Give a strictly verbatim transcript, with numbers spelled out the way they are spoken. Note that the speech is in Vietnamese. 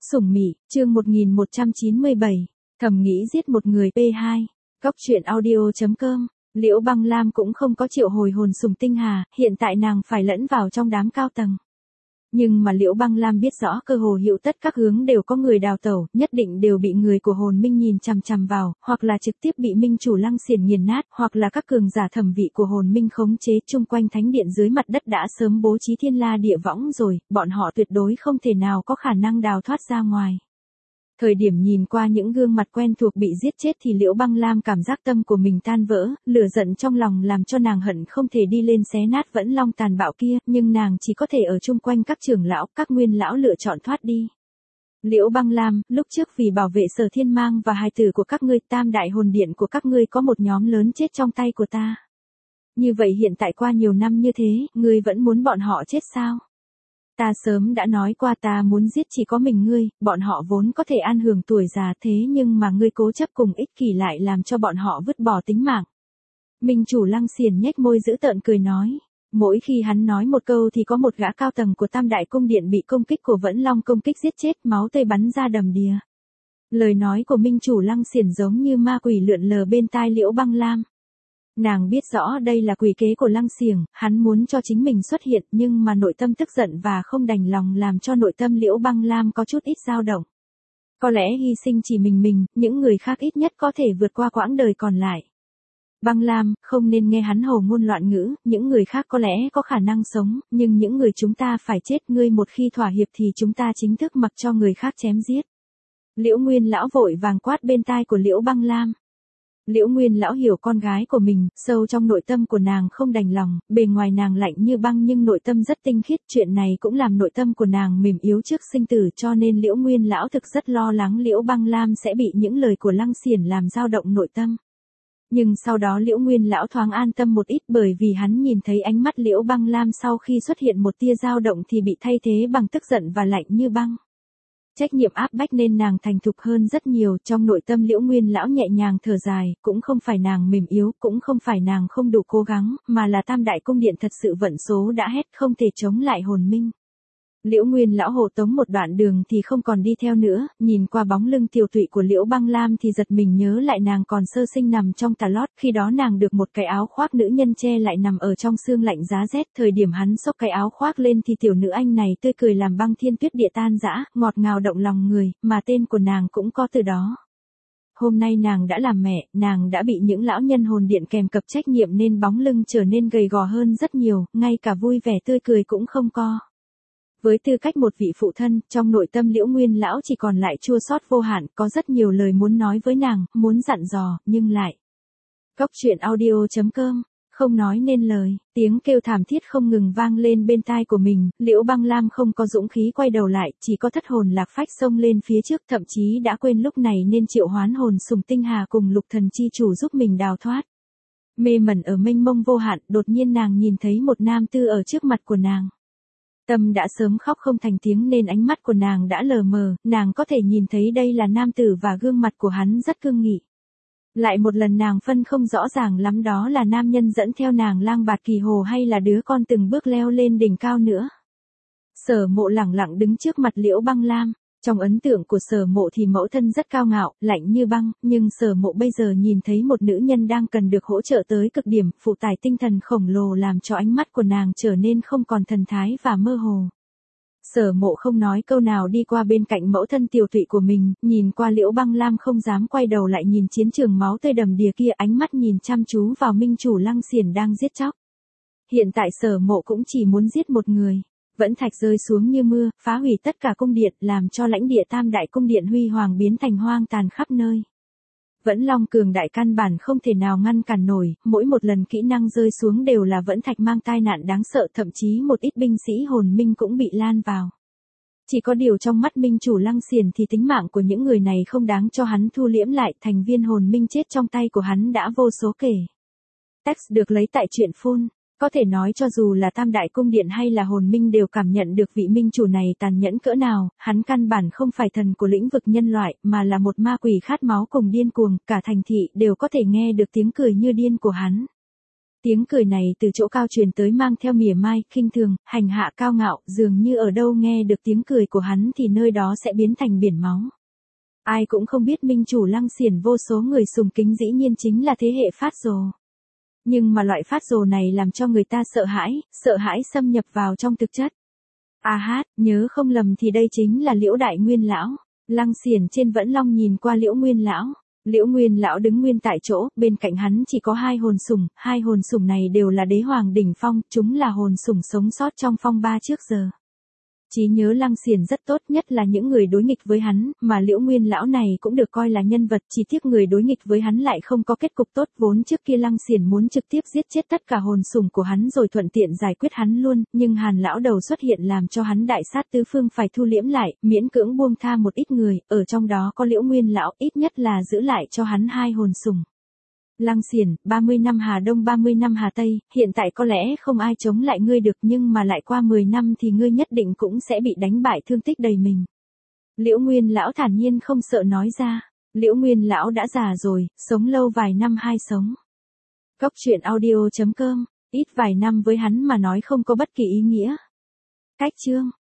Sủng Mị, chương một nghìn một trăm chín mươi bảy, thầm nghĩ giết một người pê hai. Góc truyện audio chấm com. Liễu Băng Lam cũng không có triệu hồi hồn Sùng Tinh Hà, hiện tại nàng phải lẫn vào trong đám cao tầng. Nhưng mà Liễu Băng Lam biết rõ cơ hồ hữu tất các hướng đều có người đào tẩu, nhất định đều bị người của hồn minh nhìn chằm chằm vào, hoặc là trực tiếp bị minh chủ Lăng Xiển nghiền nát, hoặc là các cường giả thẩm vị của hồn minh khống chế. Chung quanh thánh điện dưới mặt đất đã sớm bố trí thiên la địa võng rồi, bọn họ tuyệt đối không thể nào có khả năng đào thoát ra ngoài. Thời điểm nhìn qua những gương mặt quen thuộc bị giết chết thì Liễu Băng Lam cảm giác tâm của mình tan vỡ, lửa giận trong lòng làm cho nàng hận không thể đi lên xé nát Vẫn Long tàn bạo kia, nhưng nàng chỉ có thể ở chung quanh các trưởng lão, các nguyên lão lựa chọn thoát đi. Liễu Băng Lam, lúc trước vì bảo vệ Sở Thiên Mang và hài tử của các ngươi, tam đại hồn điện của các ngươi có một nhóm lớn chết trong tay của ta. Như vậy hiện tại qua nhiều năm như thế, ngươi vẫn muốn bọn họ chết sao? Ta sớm đã nói qua ta muốn giết chỉ có mình ngươi, bọn họ vốn có thể an hưởng tuổi già thế nhưng mà ngươi cố chấp cùng ích kỷ lại làm cho bọn họ vứt bỏ tính mạng. Minh chủ Lăng Xiển nhếch môi dữ tợn cười nói. Mỗi khi hắn nói một câu thì có một gã cao tầng của Tam Đại Cung Điện bị công kích của Vẫn Long công kích giết chết, máu tươi bắn ra đầm đìa. Lời nói của Minh chủ Lăng Xiển giống như ma quỷ lượn lờ bên tai Liễu Băng Lam. Nàng biết rõ đây là quỷ kế của Lăng Xiển, hắn muốn cho chính mình xuất hiện nhưng mà nội tâm tức giận và không đành lòng làm cho nội tâm Liễu Băng Lam có chút ít dao động. Có lẽ hy sinh chỉ mình mình, những người khác ít nhất có thể vượt qua quãng đời còn lại. Băng Lam, không nên nghe hắn hồ ngôn loạn ngữ, những người khác có lẽ có khả năng sống, nhưng những người chúng ta phải chết, ngươi một khi thỏa hiệp thì chúng ta chính thức mặc cho người khác chém giết. Liễu Nguyên lão vội vàng quát bên tai của Liễu Băng Lam. Liễu Nguyên lão hiểu con gái của mình, sâu trong nội tâm của nàng không đành lòng, bề ngoài nàng lạnh như băng nhưng nội tâm rất tinh khiết, chuyện này cũng làm nội tâm của nàng mềm yếu trước sinh tử, cho nên Liễu Nguyên lão thực rất lo lắng Liễu Băng Lam sẽ bị những lời của Lăng Xiển làm dao động nội tâm. Nhưng sau đó Liễu Nguyên lão thoáng an tâm một ít bởi vì hắn nhìn thấy ánh mắt Liễu Băng Lam sau khi xuất hiện một tia dao động thì bị thay thế bằng tức giận và lạnh như băng. Trách nhiệm áp bách nên nàng thành thục hơn rất nhiều, trong nội tâm Liễu Nguyên lão nhẹ nhàng thở dài, cũng không phải nàng mềm yếu, cũng không phải nàng không đủ cố gắng, mà là Tam Đại Cung Điện thật sự vận số đã hết, không thể chống lại hồn minh. Liễu Nguyên lão hộ tống một đoạn đường thì không còn đi theo nữa, nhìn qua bóng lưng tiều tụy của Liễu Băng Lam thì giật mình nhớ lại nàng còn sơ sinh nằm trong tà lót, khi đó nàng được một cái áo khoác nữ nhân che lại nằm ở trong sương lạnh giá rét, thời điểm hắn xốc cái áo khoác lên thì tiểu nữ anh này tươi cười làm băng thiên tuyết địa tan rã, ngọt ngào động lòng người, mà tên của nàng cũng có từ đó. Hôm nay nàng đã làm mẹ, nàng đã bị những lão nhân hồn điện kèm cặp trách nhiệm nên bóng lưng trở nên gầy gò hơn rất nhiều, ngay cả vui vẻ tươi cười cũng không có. Với tư cách một vị phụ thân, trong nội tâm Liễu Nguyên lão chỉ còn lại chua xót vô hạn, có rất nhiều lời muốn nói với nàng, muốn dặn dò, nhưng lại. Góc truyện audio chấm com, không nói nên lời, tiếng kêu thảm thiết không ngừng vang lên bên tai của mình, Liễu Băng Lam không có dũng khí quay đầu lại, chỉ có thất hồn lạc phách xông lên phía trước, thậm chí đã quên lúc này nên triệu hoán hồn Sùng Tinh Hà cùng Lục Thần chi chủ giúp mình đào thoát. Mê mẩn ở mênh mông vô hạn, đột nhiên nàng nhìn thấy một nam tư ở trước mặt của nàng. Tâm đã sớm khóc không thành tiếng nên ánh mắt của nàng đã lờ mờ, nàng có thể nhìn thấy đây là nam tử và gương mặt của hắn rất cương nghị. Lại một lần nàng phân không rõ ràng lắm đó là nam nhân dẫn theo nàng lang bạt kỳ hồ hay là đứa con từng bước leo lên đỉnh cao nữa. Sở Mộ lẳng lặng đứng trước mặt Liễu Băng Lam. Trong ấn tượng của Sở Mộ thì mẫu thân rất cao ngạo, lạnh như băng, nhưng Sở Mộ bây giờ nhìn thấy một nữ nhân đang cần được hỗ trợ tới cực điểm, phụ tải tinh thần khổng lồ làm cho ánh mắt của nàng trở nên không còn thần thái và mơ hồ. Sở Mộ không nói câu nào đi qua bên cạnh mẫu thân tiều tụy của mình, nhìn qua Liễu Băng Lam không dám quay đầu lại nhìn chiến trường máu tươi đầm đìa kia, ánh mắt nhìn chăm chú vào minh chủ Lăng Xiển đang giết chóc. Hiện tại Sở Mộ cũng chỉ muốn giết một người. Vẫn thạch rơi xuống như mưa, phá hủy tất cả cung điện, làm cho lãnh địa Tam Đại Cung Điện huy hoàng biến thành hoang tàn khắp nơi. Vẫn Long cường đại căn bản không thể nào ngăn cản nổi, mỗi một lần kỹ năng rơi xuống đều là Vẫn thạch mang tai nạn đáng sợ, thậm chí một ít binh sĩ hồn minh cũng bị lan vào. Chỉ có điều trong mắt minh chủ Lăng Xiển thì tính mạng của những người này không đáng cho hắn thu liễm lại, thành viên hồn minh chết trong tay của hắn đã vô số kể. Text được lấy tại truyện phun. Có thể nói cho dù là Tam Đại Cung Điện hay là hồn minh đều cảm nhận được vị minh chủ này tàn nhẫn cỡ nào, hắn căn bản không phải thần của lĩnh vực nhân loại, mà là một ma quỷ khát máu cùng điên cuồng, cả thành thị đều có thể nghe được tiếng cười như điên của hắn. Tiếng cười này từ chỗ cao truyền tới mang theo mỉa mai, khinh thường, hành hạ cao ngạo, dường như ở đâu nghe được tiếng cười của hắn thì nơi đó sẽ biến thành biển máu. Ai cũng không biết minh chủ Lăng Xiển vô số người sùng kính dĩ nhiên chính là thế hệ phát rồ. Nhưng mà loại phát rồ này làm cho người ta sợ hãi, sợ hãi xâm nhập vào trong thực chất. À hát, nhớ không lầm thì đây chính là Liễu Đại Nguyên Lão. Lăng Xiển trên Vẫn Long nhìn qua Liễu Nguyên Lão. Liễu Nguyên Lão đứng nguyên tại chỗ, bên cạnh hắn chỉ có hai hồn sủng, hai hồn sủng này đều là đế hoàng đỉnh phong, chúng là hồn sủng sống sót trong phong ba trước giờ. Trí nhớ Lăng Xiển rất tốt, nhất là những người đối nghịch với hắn, mà Liễu Nguyên Lão này cũng được coi là nhân vật, chỉ tiếc người đối nghịch với hắn lại không có kết cục tốt, vốn trước kia Lăng Xiển muốn trực tiếp giết chết tất cả hồn sủng của hắn rồi thuận tiện giải quyết hắn luôn, nhưng Hàn lão đầu xuất hiện làm cho hắn đại sát tứ phương phải thu liễm lại, miễn cưỡng buông tha một ít người, ở trong đó có Liễu Nguyên Lão, ít nhất là giữ lại cho hắn hai hồn sủng. Lăng Xiển, ba mươi năm Hà Đông ba mươi năm Hà Tây, hiện tại có lẽ không ai chống lại ngươi được nhưng mà lại qua mười năm thì ngươi nhất định cũng sẽ bị đánh bại thương tích đầy mình. Liễu Nguyên Lão thản nhiên không sợ nói ra. Liễu Nguyên Lão đã già rồi, sống lâu vài năm hay sống. Cốc truyện audio chấm com, ít vài năm với hắn mà nói không có bất kỳ ý nghĩa. Cách chương.